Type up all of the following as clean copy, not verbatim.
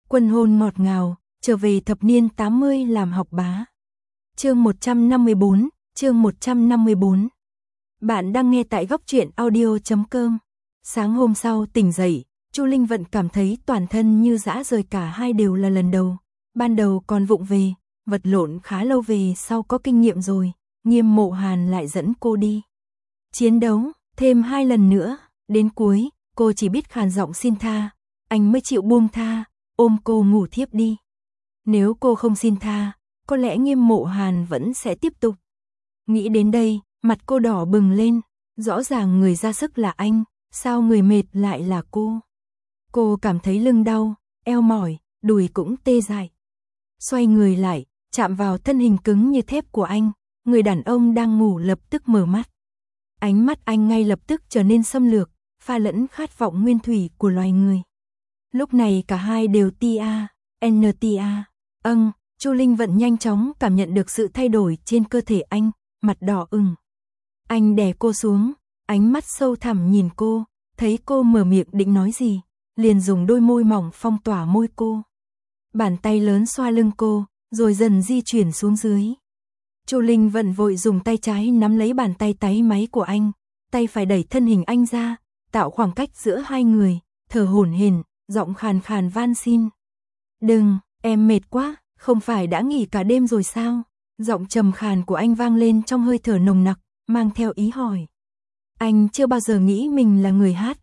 Quân hôn ngọt ngào, trở về thập niên 80 làm học bá. Chương 154. Bạn đang nghe tại góc truyện audio.com. Sáng hôm sau tỉnh dậy, Chu Linh Vận cảm thấy toàn thân như dã rời, cả hai đều là lần đầu. Ban đầu còn vụng về, vật lộn khá lâu, về sau có kinh nghiệm rồi, Nghiêm Mộ Hàn lại dẫn cô đi chiến đấu thêm 2 lần nữa, đến cuối, cô chỉ biết khàn giọng xin tha, anh mới chịu buông tha, ôm cô ngủ thiếp đi. Nếu cô không xin tha, có lẽ Nghiêm Mộ Hàn vẫn sẽ tiếp tục. Nghĩ đến đây, mặt cô đỏ bừng lên, rõ ràng người ra sức là anh, sao người mệt lại là cô. Cô cảm thấy lưng đau, eo mỏi, đùi cũng tê dại. Xoay người lại, chạm vào thân hình cứng như thép của anh, người đàn ông đang ngủ lập tức mở mắt. Ánh mắt anh ngay lập tức trở nên xâm lược, pha lẫn khát vọng nguyên thủy của loài người. Lúc này cả hai đều NTA. Chu Linh Vận nhanh chóng cảm nhận được sự thay đổi trên cơ thể anh, mặt đỏ ửng. Anh đè cô xuống, ánh mắt sâu thẳm nhìn cô, thấy cô mở miệng định nói gì, liền dùng đôi môi mỏng phong tỏa môi cô. Bàn tay lớn xoa lưng cô, rồi dần di chuyển xuống dưới. Chu Linh Vận vội dùng tay trái nắm lấy bàn tay táy máy của anh, tay phải đẩy thân hình anh ra, tạo khoảng cách giữa hai người, thở hổn hển, giọng khàn khàn van xin. "Đừng, em mệt quá, không phải đã nghỉ cả đêm rồi sao?" Giọng trầm khàn của anh vang lên trong hơi thở nồng nặc, mang theo ý hỏi. Anh chưa bao giờ nghĩ mình là người hát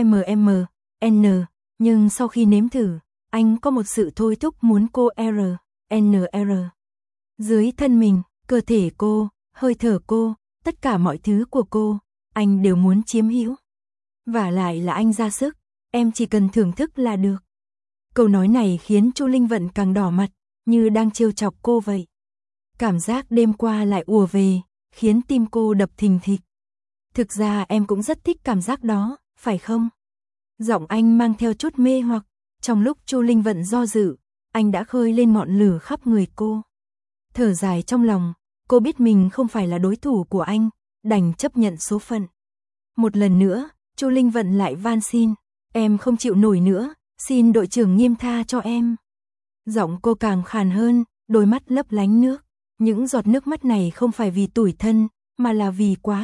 MMN, nhưng sau khi nếm thử, anh có một sự thôi thúc muốn cô NR. Dưới thân mình, cơ thể cô, hơi thở cô, tất cả mọi thứ của cô, anh đều muốn chiếm hữu. Vả lại là anh ra sức, em chỉ cần thưởng thức là được. Câu nói này khiến Chu Linh Vận càng đỏ mặt, như đang trêu chọc cô vậy. Cảm giác đêm qua lại ùa về, khiến tim cô đập thình thịch. Thực ra em cũng rất thích cảm giác đó, phải không? Giọng anh mang theo chút mê hoặc, trong lúc Chu Linh Vận do dự, anh đã khơi lên ngọn lửa khắp người cô. Thở dài trong lòng, cô biết mình không phải là đối thủ của anh, đành chấp nhận số phận. Một lần nữa, Chu Linh Vận lại van xin, em không chịu nổi nữa, xin đội trưởng Nghiêm tha cho em. Giọng cô càng khàn hơn, đôi mắt lấp lánh nước. Những giọt nước mắt này không phải vì tủi thân, mà là vì quá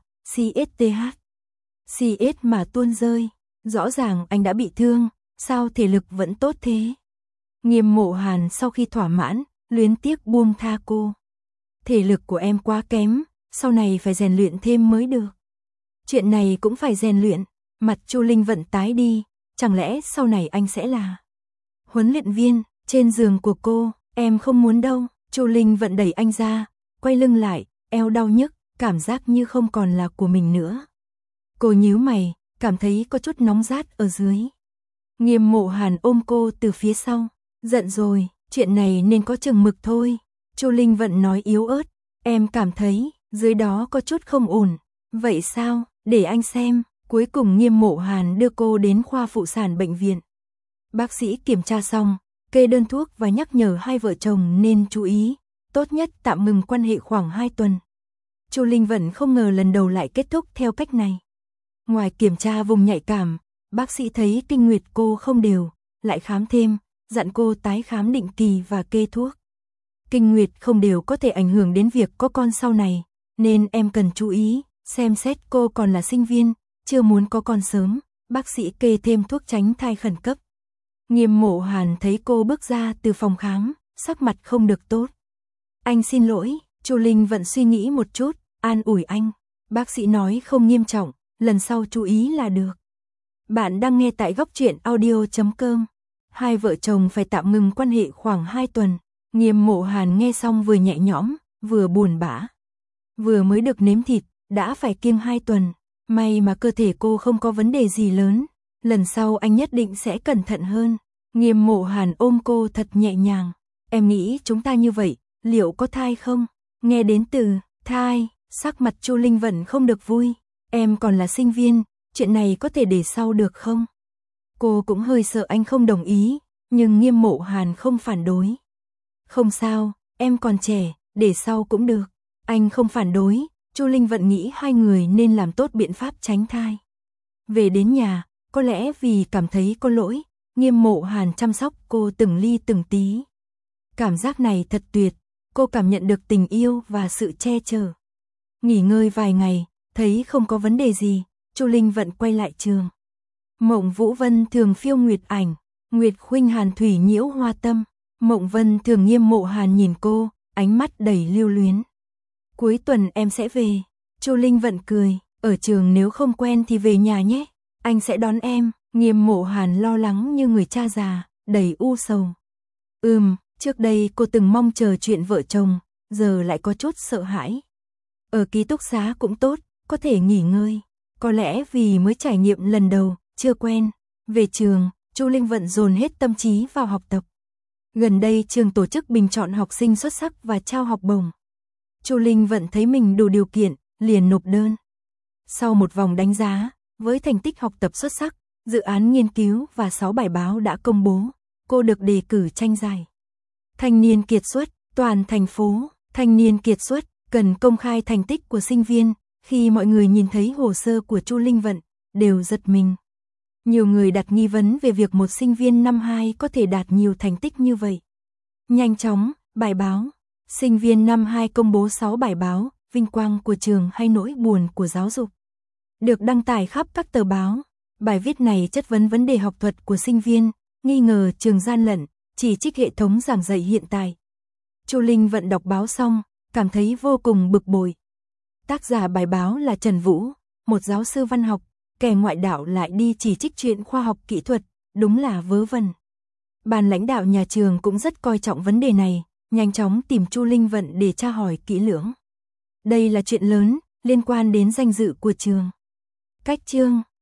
CS mà tuôn rơi. Rõ ràng anh đã bị thương, sao thể lực vẫn tốt thế? Nghiêm Mộ Hàn sau khi thỏa mãn, luyến tiếc buông tha cô. Thể lực của em quá kém, sau này phải rèn luyện thêm mới được. Chuyện này cũng phải rèn luyện. Mặt Chu Linh Vận tái đi, chẳng lẽ sau này anh sẽ là huấn luyện viên? Trên giường của cô, em không muốn đâu. Chu Linh Vận đẩy anh ra, quay lưng lại, eo đau nhức, cảm giác như không còn là của mình nữa. Cô nhíu mày, cảm thấy có chút nóng rát ở dưới. Nghiêm Mộ Hàn ôm cô từ phía sau, giận rồi, chuyện này nên có chừng mực thôi. Chu Linh Vận nói yếu ớt, em cảm thấy dưới đó có chút không ổn. Vậy sao, để anh xem. Cuối cùng Nghiêm Mộ Hàn đưa cô đến khoa phụ sản bệnh viện. Bác sĩ kiểm tra xong, kê đơn thuốc và nhắc nhở hai vợ chồng nên chú ý, tốt nhất tạm ngừng quan hệ khoảng 2 tuần. Chu Linh Vận không ngờ lần đầu lại kết thúc theo cách này. Ngoài kiểm tra vùng nhạy cảm, bác sĩ thấy kinh nguyệt cô không đều, lại khám thêm, dặn cô tái khám định kỳ và kê thuốc. Kinh nguyệt không đều có thể ảnh hưởng đến việc có con sau này, nên em cần chú ý, xem xét cô còn là sinh viên, chưa muốn có con sớm, bác sĩ kê thêm thuốc tránh thai khẩn cấp. Nghiêm Mộ Hàn thấy cô bước ra từ phòng khám, sắc mặt không được tốt. Anh xin lỗi, Chu Linh Vận suy nghĩ một chút, an ủi anh. Bác sĩ nói không nghiêm trọng, lần sau chú ý là được. Bạn đang nghe tại góc truyện audio.com. Hai vợ chồng phải tạm ngừng quan hệ khoảng 2 tuần. Nghiêm Mộ Hàn nghe xong vừa nhẹ nhõm, vừa buồn bã. Vừa mới được nếm thịt, đã phải kiêng 2 tuần. May mà cơ thể cô không có vấn đề gì lớn. Lần sau anh nhất định sẽ cẩn thận hơn. Nghiêm Mộ Hàn ôm cô thật nhẹ nhàng. Em nghĩ chúng ta như vậy, liệu có thai không? Nghe đến từ thai, sắc mặt Chu Linh Vận không được vui. Em còn là sinh viên, chuyện này có thể để sau được không? Cô cũng hơi sợ anh không đồng ý, nhưng Nghiêm Mộ Hàn không phản đối. Không sao, em còn trẻ, để sau cũng được. Anh không phản đối, Chu Linh Vận nghĩ hai người nên làm tốt biện pháp tránh thai. Về đến nhà, có lẽ vì cảm thấy có lỗi, Nghiêm Mộ Hàn chăm sóc cô từng ly từng tí. Cảm giác này thật tuyệt, cô cảm nhận được tình yêu và sự che chở. Nghỉ ngơi vài ngày, thấy không có vấn đề gì, Chu Linh Vận quay lại trường. Mộng Vũ Vân thường phiêu nguyệt ảnh, Nguyệt Khuynh Hàn thủy nhiễu hoa tâm. Mộng Vân thường Nghiêm Mộ Hàn nhìn cô, ánh mắt đầy lưu luyến. Cuối tuần em sẽ về. Chu Linh Vận cười, ở trường nếu không quen thì về nhà nhé, anh sẽ đón em. Nghiêm Mộ Hàn lo lắng như người cha già, đầy u sầu. Trước đây cô từng mong chờ chuyện vợ chồng, giờ lại có chút sợ hãi. Ở ký túc xá cũng tốt, có thể nghỉ ngơi. Có lẽ vì mới trải nghiệm lần đầu, chưa quen. Về trường, Chu Linh Vận dồn hết tâm trí vào học tập. Gần đây trường tổ chức bình chọn học sinh xuất sắc và trao học bổng. Chu Linh Vận thấy mình đủ điều kiện, liền nộp đơn. Sau một vòng đánh giá, với thành tích học tập xuất sắc, dự án nghiên cứu và 6 bài báo đã công bố, cô được đề cử tranh giải. Thanh niên kiệt xuất, toàn thành phố, thanh niên kiệt xuất, cần công khai thành tích của sinh viên. Khi mọi người nhìn thấy hồ sơ của Chu Linh Vận, đều giật mình. Nhiều người đặt nghi vấn về việc một sinh viên năm 2 có thể đạt nhiều thành tích như vậy. Nhanh chóng, bài báo. Sinh viên năm 2 công bố 6 bài báo, vinh quang của trường hay nỗi buồn của giáo dục. Được đăng tải khắp các tờ báo. Bài viết này chất vấn vấn đề học thuật của sinh viên, nghi ngờ trường gian lận, chỉ trích hệ thống giảng dạy hiện tại. Chu Linh Vận đọc báo xong, cảm thấy vô cùng bực bội. Tác giả bài báo là Trần Vũ, một giáo sư văn học, kẻ ngoại đạo lại đi chỉ trích chuyện khoa học kỹ thuật, đúng là vớ vẩn. Ban lãnh đạo nhà trường cũng rất coi trọng vấn đề này, nhanh chóng tìm Chu Linh Vận để tra hỏi kỹ lưỡng. Đây là chuyện lớn, liên quan đến danh dự của trường. Cách chương